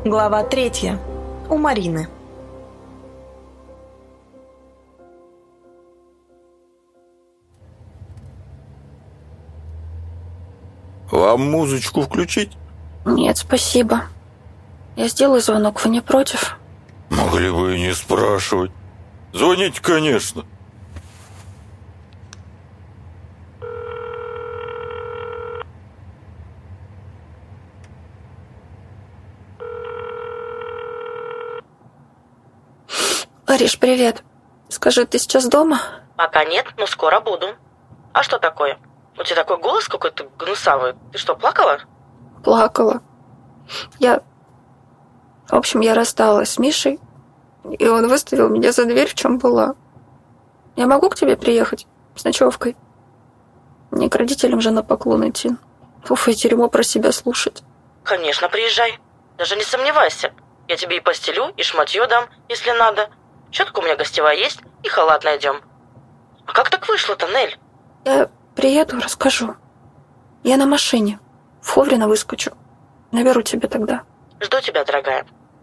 Глава 3. У Марины. Вам музычку включить? Нет, спасибо. Я сделаю звонок, вы не против? Могли бы и не спрашивать. Звоните, конечно. Ариш, привет. Скажи, ты сейчас дома? Пока нет, но скоро буду. А что такое? У тебя такой голос какой-то гнусавый. Ты что, плакала? Плакала. В общем, я рассталась с Мишей, и он выставил меня за дверь, в чем была. Я могу к тебе приехать с ночевкой? Мне к родителям же на поклон идти. Уф, и дерьмо про себя слушать. Конечно, приезжай. Даже не сомневайся. Я тебе и постелю, и шматье дам, если надо. Щетка у меня гостевая есть, и халат найдем. А как так вышло-то, Нель? Я приеду, расскажу. Я на машине. В Ховрино выскочу. Наберу тебя тогда. Жду тебя, дорогая.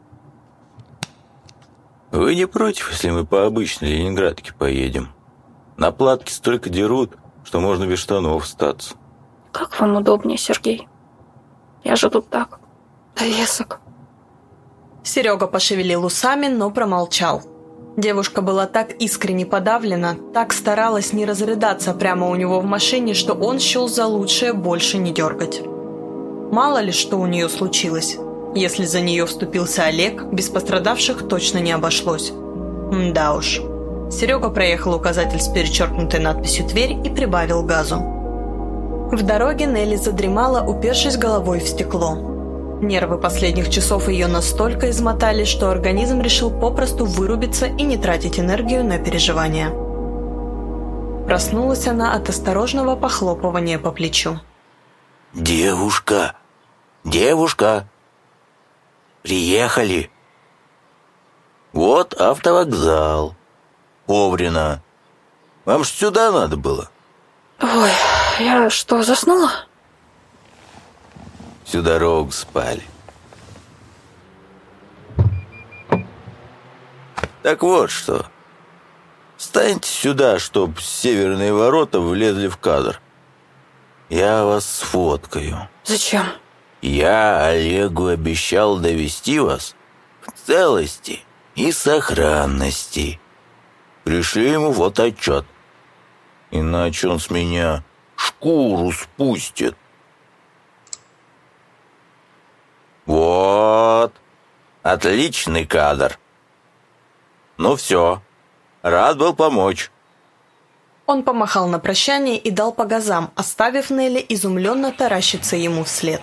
Вы не против, если мы по обычной Ленинградке поедем? На платке столько дерут, что можно без штанов остаться. Как вам удобнее, Сергей? Я же тут так, довесок. Серега пошевелил усами, но промолчал. Девушка была так искренне подавлена, так старалась не разрыдаться прямо у него в машине, что он счел за лучшее больше не дергать. Мало ли что у нее случилось. Если за нее вступился Олег, без пострадавших точно не обошлось. Да уж. Серега проехал указатель с перечеркнутой надписью «Тверь» и прибавил газу. В дороге Нелли задремала, упершись головой в стекло. Нервы последних часов ее настолько измотали, что организм решил попросту вырубиться и не тратить энергию на переживания. Проснулась она от осторожного похлопывания по плечу. Девушка! Девушка! Приехали! Вот автовокзал. Ховрино. Вам ж сюда надо было. Ой, я что, заснула? Всю дорогу спали. Так вот что. Встаньте сюда, чтоб северные ворота влезли в кадр. Я вас сфоткаю. Зачем? Я Олегу обещал довести вас в целости и сохранности. Пришли ему вот отчет. Иначе он с меня шкуру спустит. Вот. Отличный кадр. Ну все. Рад был помочь. Он помахал на прощание и дал по газам, оставив Нелли изумленно таращиться ему вслед.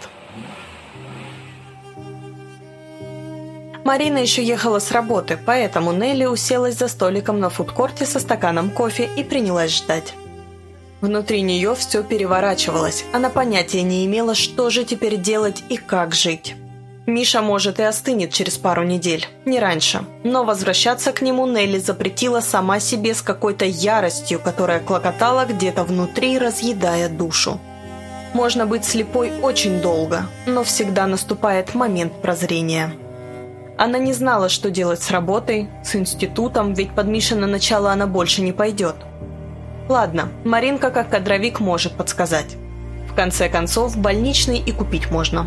Марина еще ехала с работы, поэтому Нелли уселась за столиком на фудкорте со стаканом кофе и принялась ждать. Внутри нее все переворачивалось, она понятия не имела, что же теперь делать и как жить. Миша, может, и остынет через пару недель, не раньше, но возвращаться к нему Нелли запретила сама себе с какой-то яростью, которая клокотала где-то внутри, разъедая душу. Можно быть слепой очень долго, но всегда наступает момент прозрения. Она не знала, что делать с работой, с институтом, ведь под Мишино начало она больше не пойдет. Ладно, Маринка как кадровик может подсказать. В конце концов, больничный и купить можно.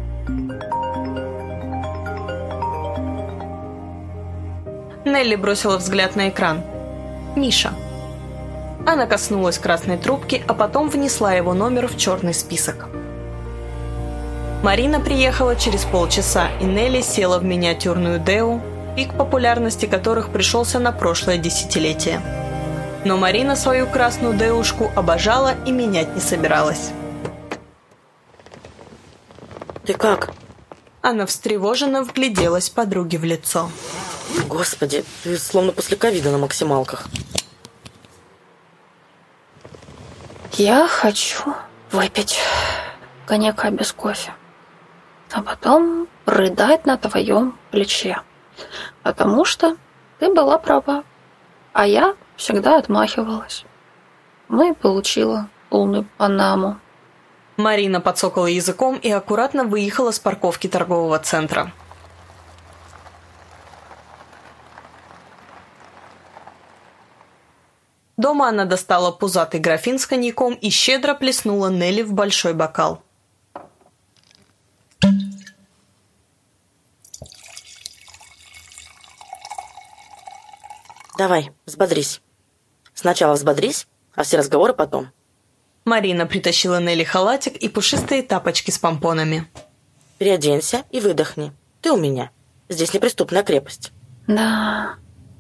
Нелли бросила взгляд на экран. Миша. Она коснулась красной трубки, а потом внесла его номер в черный список. Марина приехала через полчаса, и Нелли села в миниатюрную Деу, пик популярности которых пришелся на прошлое десятилетие. Но Марина свою красную Деушку обожала и менять не собиралась. Ты как? Она встревоженно вгляделась подруге в лицо. Господи, ты словно после ковида на максималках. Я хочу выпить коньяка без кофе, а потом рыдать на твоем плече, потому что ты была права, а я всегда отмахивалась. Ну и получила полную панаму. Марина подсокала языком и аккуратно выехала с парковки торгового центра. дома она достала пузатый графин с коньяком и щедро плеснула Нелли в большой бокал. Давай, взбодрись. Сначала взбодрись, а все разговоры потом. Марина притащила Нелли халатик и пушистые тапочки с помпонами. Переоденься и выдохни. Ты у меня. Здесь неприступная крепость. Да.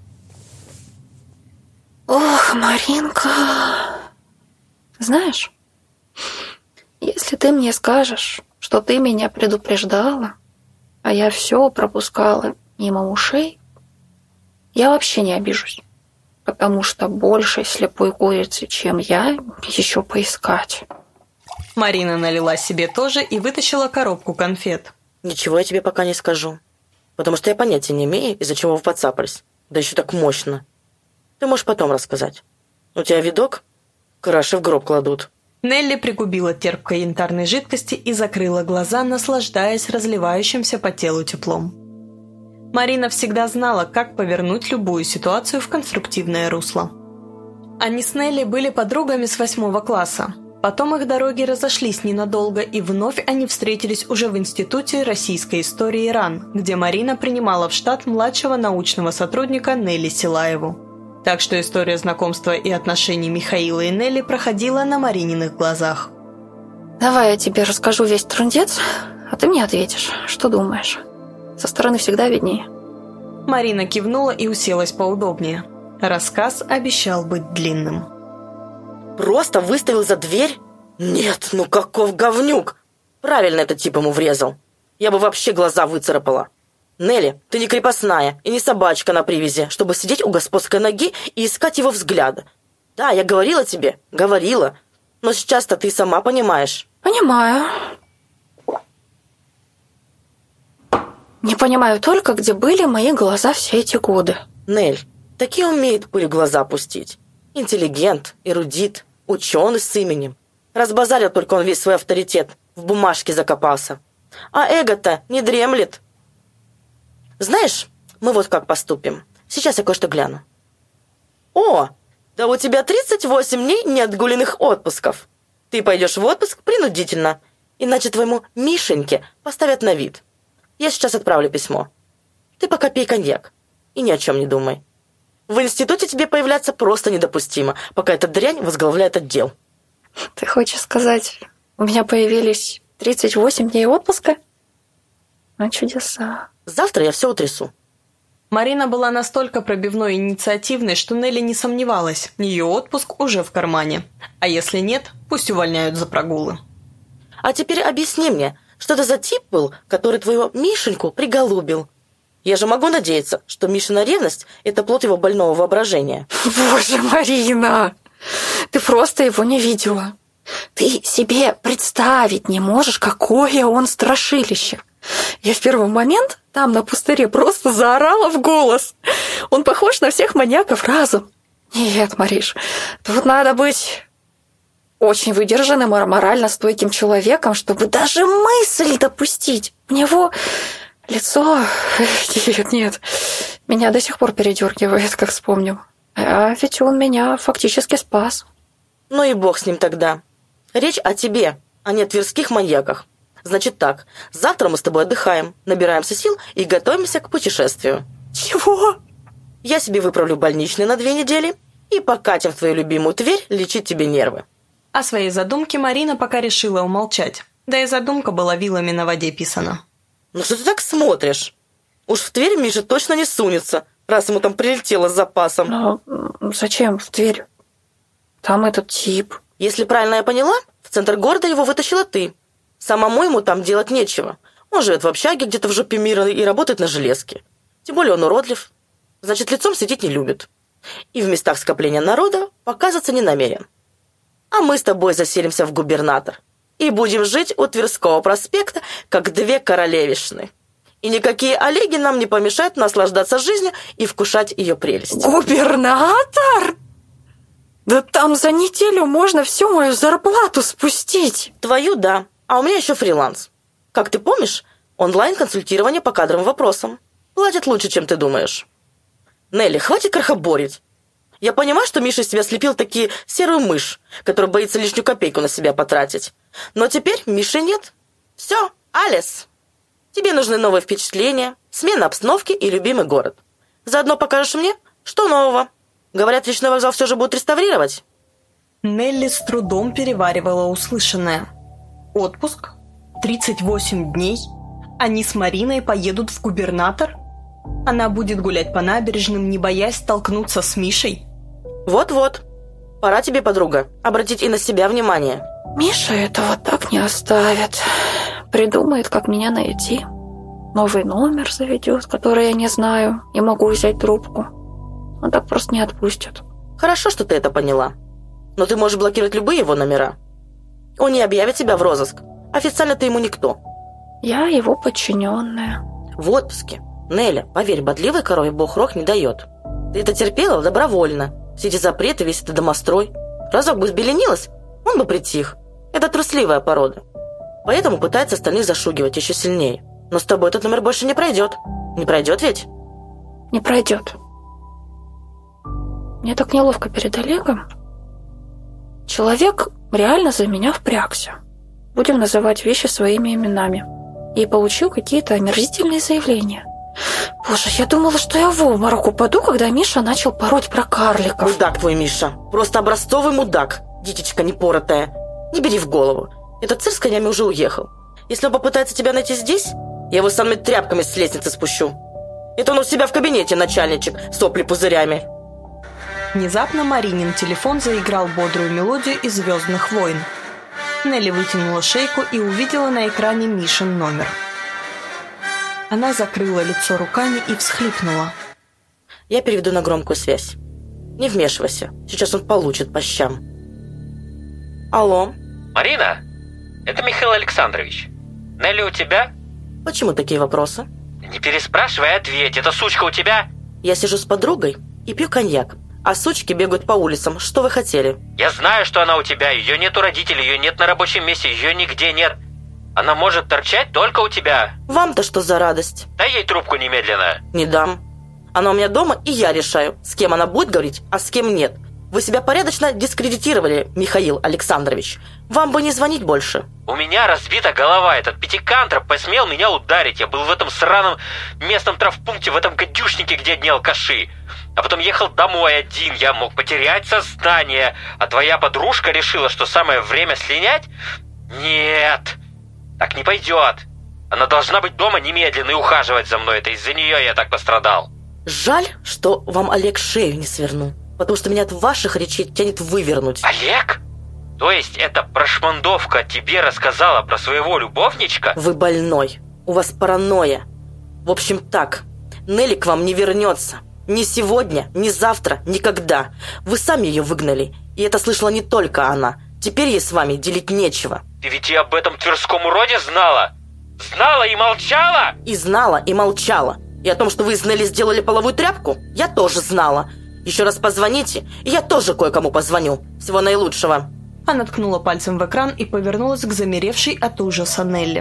Ох, Маринка. Знаешь, если ты мне скажешь, что ты меня предупреждала, а я все пропускала мимо ушей, я вообще не обижусь, потому что большей слепой курицы, чем я, еще поискать. Марина налила себе тоже и вытащила коробку конфет. Ничего я тебе пока не скажу, потому что я понятия не имею, из-за чего вы подцапались. Да еще так мощно. Ты можешь потом рассказать. У тебя видок? Краши в гроб кладут. Нелли пригубила терпкой янтарной жидкости и закрыла глаза, наслаждаясь разливающимся по телу теплом. Марина всегда знала, как повернуть любую ситуацию в конструктивное русло. Они с Нелли были подругами с 8 класса. Потом их дороги разошлись ненадолго, и вновь они встретились уже в Институте российской истории РАН, где Марина принимала в штат младшего научного сотрудника Нелли Силаеву. Так что история знакомства и отношений Михаила и Нелли проходила на Марининых глазах. Давай я тебе расскажу весь трындец, а ты мне ответишь, что думаешь. Со стороны всегда виднее. Марина кивнула и уселась поудобнее. Рассказ обещал быть длинным. Просто выставил за дверь? Нет, ну каков говнюк! Правильно этот тип ему врезал. Я бы вообще глаза выцарапала. Нелли, ты не крепостная и не собачка на привязи, чтобы сидеть у господской ноги и искать его взгляда. Да, я говорила тебе, говорила. Но сейчас-то ты сама понимаешь. Понимаю. Не понимаю только, где были мои глаза все эти годы. Нель, такие умеет пыль в глаза пустить. Интеллигент, эрудит, ученый с именем. Разбазарил только он весь свой авторитет, в бумажке закопался. А эго-то не дремлет. Знаешь, мы вот как поступим. Сейчас я кое-что гляну. О, да у тебя 38 дней неотгуленных отпусков. Ты пойдешь в отпуск принудительно, иначе твоему Мишеньке поставят на вид. Я сейчас отправлю письмо. Ты пока пей коньяк и ни о чем не думай. В институте тебе появляться просто недопустимо, пока эта дрянь возглавляет отдел. Ты хочешь сказать, у меня появились 38 дней отпуска? Ну, чудеса. Завтра я все утрясу. Марина была настолько пробивной и инициативной, что Нелли не сомневалась, ее отпуск уже в кармане. А если нет, пусть увольняют за прогулы. А теперь объясни мне, что это за тип был, который твоего Мишеньку приголубил? Я же могу надеяться, что Мишина ревность – это плод его больного воображения. Боже, Марина, ты просто его не видела. Ты себе представить не можешь, какое он страшилище. Я в первый момент там на пустыре просто заорала в голос. Он похож на всех маньяков разом. Нет, Мариш, тут надо быть очень выдержанным и морально стойким человеком, чтобы даже мысль допустить. У него лицо... Нет, меня до сих пор передергивает, как вспомню. А ведь он меня фактически спас. Ну и бог с ним тогда. Речь о тебе, а не о тверских маньяках. Значит так, завтра мы с тобой отдыхаем, набираемся сил и готовимся к путешествию. Чего? Я себе выправлю больничный на 2 недели и покатим в твою любимую Тверь лечить тебе нервы. О своей задумке Марина пока решила умолчать. Да и задумка была вилами на воде писана. Ну что ты так смотришь? Уж в Тверь Миша точно не сунется, раз ему там прилетело с запасом. Но зачем в Тверь? Там этот тип. Если правильно я поняла, в центр города его вытащила ты. Самому ему там делать нечего. Он живет в общаге где-то в жопе мира и работает на железке. Тем более он уродлив. Значит, лицом светить не любит. И в местах скопления народа показываться не намерен. А мы с тобой заселимся в губернатор. И будем жить у Тверского проспекта, как 2 королевишны. И никакие Олеги нам не помешают наслаждаться жизнью и вкушать ее прелесть. Губернатор? Да там за неделю можно всю мою зарплату спустить. Твою, да. А у меня еще фриланс. Как ты помнишь, онлайн-консультирование по кадровым вопросам. Платят лучше, чем ты думаешь. Нелли, хватит крохоборить. Я понимаю, что Миша из тебя слепил таки серую мышь, которая боится лишнюю копейку на себя потратить. Но теперь Миши нет. Все, Алис. Тебе нужны новые впечатления, смена обстановки и любимый город. Заодно покажешь мне, что нового. Говорят, речной вокзал все же будут реставрировать. Нелли с трудом переваривала услышанное. Отпуск? 38 дней? Они с Мариной поедут в губернатор? Она будет гулять по набережным, не боясь столкнуться с Мишей? Вот-вот. Пора тебе, подруга, обратить и на себя внимание. Миша этого так не оставит. Придумает, как меня найти. Новый номер заведет, который я не знаю, и могу взять трубку. Он так просто не отпустит. Хорошо, что ты это поняла. Но ты можешь блокировать любые его номера. Он не объявит тебя в розыск. Официально ты ему никто. Я его подчиненная. В отпуске. Неля, поверь, бодливой корове бог рог не дает. Ты это терпела добровольно. Все эти запреты, весь этот домострой. Разок бы взбеленилась, он бы притих. Это трусливая порода. Поэтому пытается остальных зашугивать еще сильнее. Но с тобой этот номер больше не пройдет. Не пройдет ведь? Не пройдет. Мне так неловко перед Олегом. Человек реально за меня впрягся. Будем называть вещи своими именами. И получил какие-то омерзительные заявления. Боже, я думала, что я в обморок упаду, когда Миша начал пороть про карликов. Мудак твой Миша. Просто образцовый мудак. Дитечка непоротая. Не бери в голову. Этот цирк с конями уже уехал. Если он попытается тебя найти здесь, я его самыми тряпками с лестницы спущу. Это он у себя в кабинете, начальничек, сопли пузырями. Внезапно Маринин телефон заиграл бодрую мелодию из «Звездных войн». Нелли вытянула шейку и увидела на экране Мишин номер. Она закрыла лицо руками и всхлипнула. Я переведу на громкую связь. Не вмешивайся, сейчас он получит по щам. Алло? Марина, это Михаил Александрович. Нелли у тебя? Почему такие вопросы? Не переспрашивай, ответь. Эта сучка у тебя? Я сижу с подругой и пью коньяк, а сучки бегают по улицам. Что вы хотели? Я знаю, что она у тебя. Ее нет у родителей, ее нет на рабочем месте, ее нигде нет. Она может торчать только у тебя. Вам-то что за радость? Дай ей трубку немедленно. Не дам. Она у меня дома, и я решаю, с кем она будет говорить, а с кем нет. Вы себя порядочно дискредитировали, Михаил Александрович. Вам бы не звонить больше. У меня разбита голова. Этот пятикантроп посмел меня ударить. Я был в этом сраном местном травмпункте, в этом гадюшнике, где одни алкаши. А потом ехал домой один. Я мог потерять сознание. А твоя подружка решила, что самое время слинять? Нет. Так не пойдет. Она должна быть дома немедленно и ухаживать за мной. Это из-за нее я так пострадал. Жаль, что вам Олег шею не свернул. Потому что меня от ваших речей тянет вывернуть. Олег? То есть эта прошмандовка тебе рассказала про своего любовничка? Вы больной. У вас паранойя. В общем так, Нелли к вам не вернется. Ни сегодня, ни завтра, никогда. Вы сами ее выгнали. И это слышала не только она. Теперь ей с вами делить нечего. Ты ведь и об этом тверском уроде знала? Знала и молчала? И знала, и молчала. И о том, что вы из Нелли сделали половую тряпку, я тоже знала. Еще раз позвоните, и я тоже кое-кому позвоню. Всего наилучшего. Она ткнула пальцем в экран и повернулась к замеревшей от ужаса Нелли.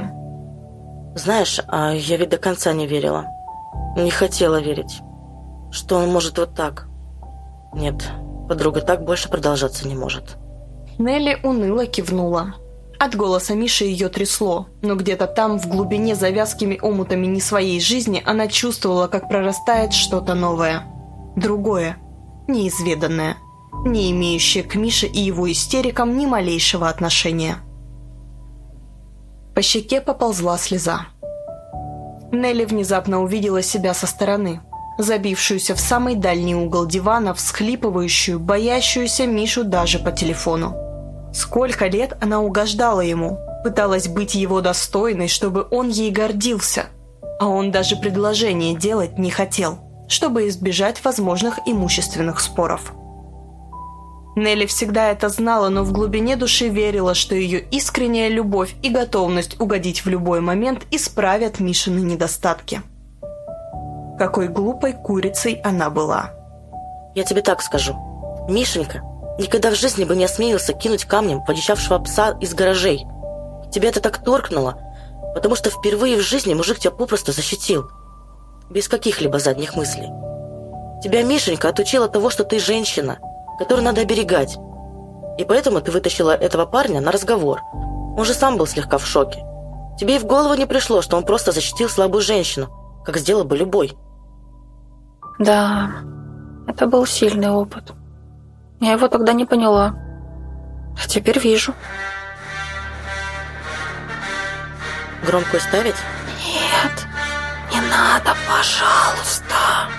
Знаешь, я ведь до конца не верила. Не хотела верить. Что он может вот так. Нет, подруга, так больше продолжаться не может. Нелли уныло кивнула. От голоса Миши ее трясло, но где-то там, в глубине за вязкими омутами не своей жизни, она чувствовала, как прорастает что-то новое. Другое. Неизведанное. Не имеющее к Мише и его истерикам ни малейшего отношения. По щеке поползла слеза. Нелли внезапно увидела себя со стороны, забившуюся в самый дальний угол дивана, всхлипывающую, боящуюся Мишу даже по телефону. Сколько лет она угождала ему, пыталась быть его достойной, чтобы он ей гордился, а он даже предложение делать не хотел, чтобы избежать возможных имущественных споров. Нелли всегда это знала, но в глубине души верила, что ее искренняя любовь и готовность угодить в любой момент исправят Мишины недостатки. Какой глупой курицей она была. Я тебе так скажу. Мишенька никогда в жизни бы не осмелился кинуть камнем подичавшего пса из гаражей. Тебя это так торкнуло, потому что впервые в жизни мужик тебя попросту защитил. Без каких-либо задних мыслей. Тебя Мишенька отучил от того, что ты женщина, которую надо оберегать. И поэтому ты вытащила этого парня на разговор. Он же сам был слегка в шоке. Тебе и в голову не пришло, что он просто защитил слабую женщину, как сделал бы любой. Да, это был сильный опыт. Я его тогда не поняла. А теперь вижу. Громкую ставить? Нет, не надо, пожалуйста.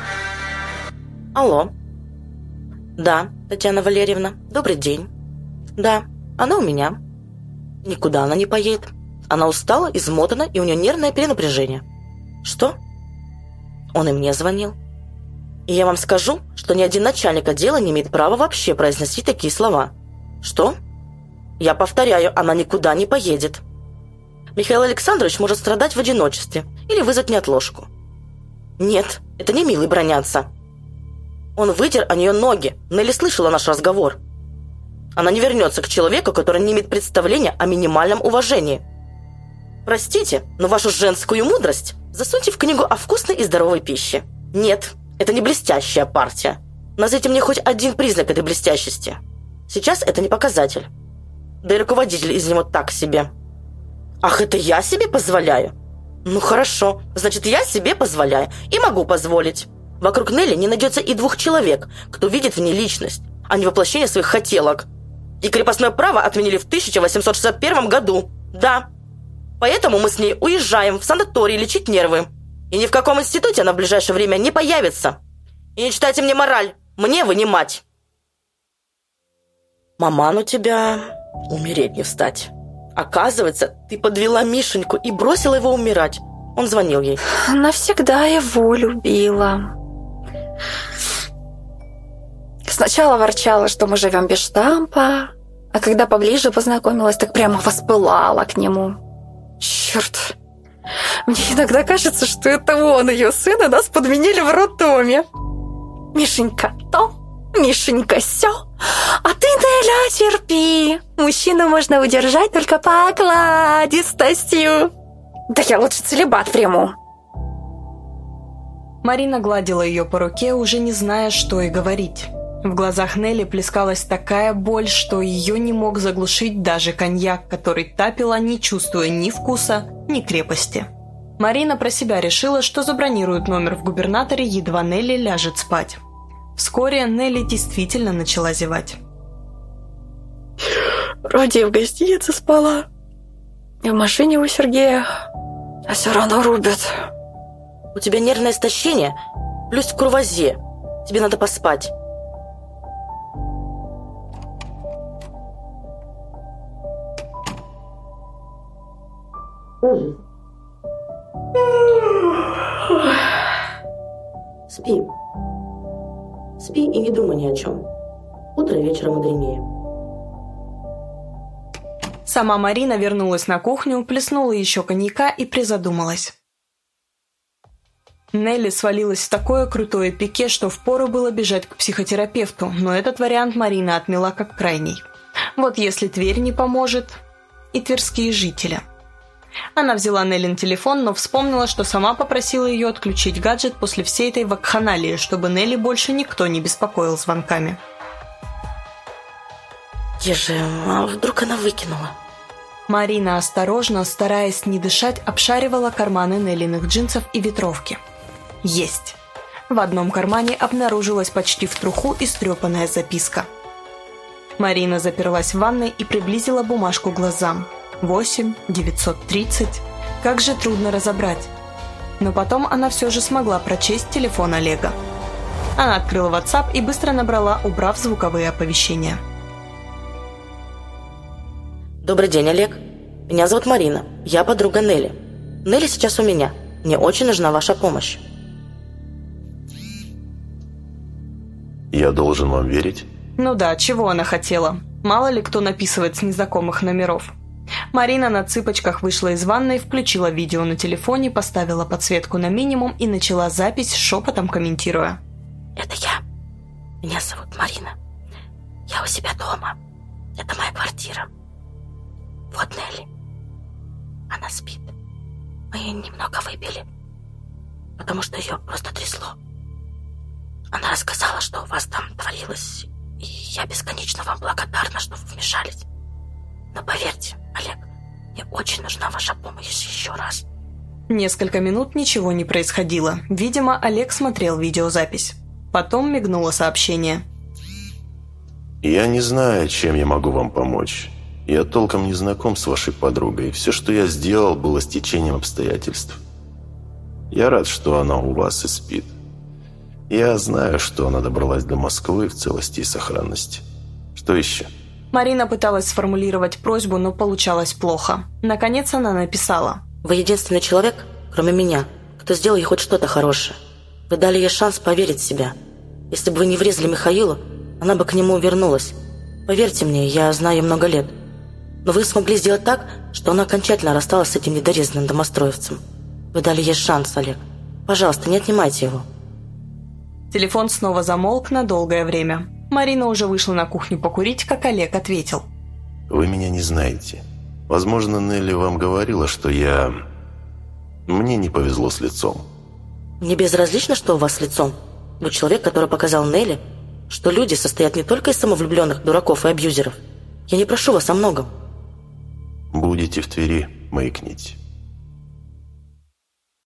Алло. Да, Татьяна Валерьевна, добрый день. Да, она у меня. Никуда она не поедет. Она устала, измотана, и у нее нервное перенапряжение. Что? Он и мне звонил. И я вам скажу, что ни один начальник отдела не имеет права вообще произносить такие слова. Что? Я повторяю, она никуда не поедет. Михаил Александрович может страдать в одиночестве или вызвать неотложку. Нет, это не милый бронятся. Он вытер о нее ноги. Нелли слышала наш разговор. Она не вернется к человеку, который не имеет представления о минимальном уважении. Простите, но вашу женскую мудрость засуньте в книгу о вкусной и здоровой пище. Нет, это не блестящая партия. Назовите мне хоть один признак этой блестящести. Сейчас это не показатель. Да и руководитель из него так себе. Ах, это я себе позволяю? Ну хорошо, значит, я себе позволяю и могу позволить. Вокруг Нелли не найдется и двух человек, кто видит в ней личность, а не воплощение своих хотелок. И крепостное право отменили в 1861 году. Да. Поэтому мы с ней уезжаем в санаторий лечить нервы. И ни в каком институте она в ближайшее время не появится. И не читайте мне мораль. Мне вы не мать. Маман у тебя умереть не встать. Оказывается, ты подвела Мишеньку и бросила его умирать. Он звонил ей. Навсегда его любила. Сначала ворчала, что мы живем без штампа, а когда поближе познакомилась, так прямо воспылала к нему. Черт. Мне иногда кажется, что это он, ее сын, и нас подменили в роддоме. Мишенька то, Мишенька сё. А ты, Неля, терпи. Мужчину можно удержать только покладистостью. Да я лучше целибат приму. Марина гладила ее по руке, уже не зная, что и говорить. В глазах Нелли плескалась такая боль, что ее не мог заглушить даже коньяк, который та пила, не чувствуя ни вкуса, ни крепости. Марина про себя решила, что забронирует номер в губернаторе, едва Нелли ляжет спать. Вскоре Нелли действительно начала зевать. Вроде в гостинице спала, и в машине у Сергея, а все равно рубят. У тебя нервное истощение, плюс курвазе. Тебе надо поспать. Спи. Спи и не думай ни о чем. Утро вечера мудренее. Сама Марина вернулась на кухню, плеснула еще коньяка и призадумалась. Нелли свалилась в такое крутое пике, что впору было бежать к психотерапевту, но этот вариант Марина отмела как крайний. Вот если Тверь не поможет, и тверские жители. Она взяла Неллин телефон, но вспомнила, что сама попросила ее отключить гаджет после всей этой вакханалии, чтобы Нелли больше никто не беспокоил звонками. Где же, а вдруг она выкинула? Марина осторожно, стараясь не дышать, обшаривала карманы Неллиных джинсов и ветровки. Есть. В одном кармане обнаружилась почти в труху истрепанная записка. Марина заперлась в ванной и приблизила бумажку к глазам. 8-930. Как же трудно разобрать. Но потом она все же смогла прочесть телефон Олега. Она открыла WhatsApp и быстро набрала, убрав звуковые оповещения. Добрый день, Олег. Меня зовут Марина. Я подруга Нелли. Нелли сейчас у меня. Мне очень нужна ваша помощь. Я должен вам верить? Ну да, чего она хотела? Мало ли кто написывает с незнакомых номеров. Марина на цыпочках вышла из ванной, включила видео на телефоне, поставила подсветку на минимум и начала запись, шепотом комментируя. Это я. Меня зовут Марина. Я у себя дома. Это моя квартира. Вот Нелли. Она спит. Мы ее немного выпили, потому что ее просто трясло. Она рассказала, что у вас там творилось, и я бесконечно вам благодарна, что вы вмешались. Но поверьте, Олег, мне очень нужна ваша помощь еще раз. Несколько минут ничего не происходило. Видимо, Олег смотрел видеозапись. Потом мигнуло сообщение. Я не знаю, чем я могу вам помочь. Я толком не знаком с вашей подругой. Все, что я сделал, было стечением обстоятельств. Я рад, что она у вас и спит. Я знаю, что она добралась до Москвы в целости и сохранности. Что еще? Марина пыталась сформулировать просьбу, но получалось плохо. Наконец она написала. Вы единственный человек, кроме меня, кто сделал ей хоть что-то хорошее. Вы дали ей шанс поверить в себя. Если бы вы не врезали Михаилу, она бы к нему вернулась. Поверьте мне, я знаю ее много лет. Но вы смогли сделать так, что она окончательно рассталась с этим недорезанным домостроевцем. Вы дали ей шанс, Олег. Пожалуйста, не отнимайте его. Телефон снова замолк на долгое время. Марина уже вышла на кухню покурить, как Олег ответил. Вы меня не знаете. Возможно, Нелли вам говорила, что мне не повезло с лицом. Мне безразлично, что у вас с лицом. Вы человек, который показал Нелли, что люди состоят не только из самовлюбленных дураков и абьюзеров. Я не прошу вас о многом. Будете в Твери, маякните.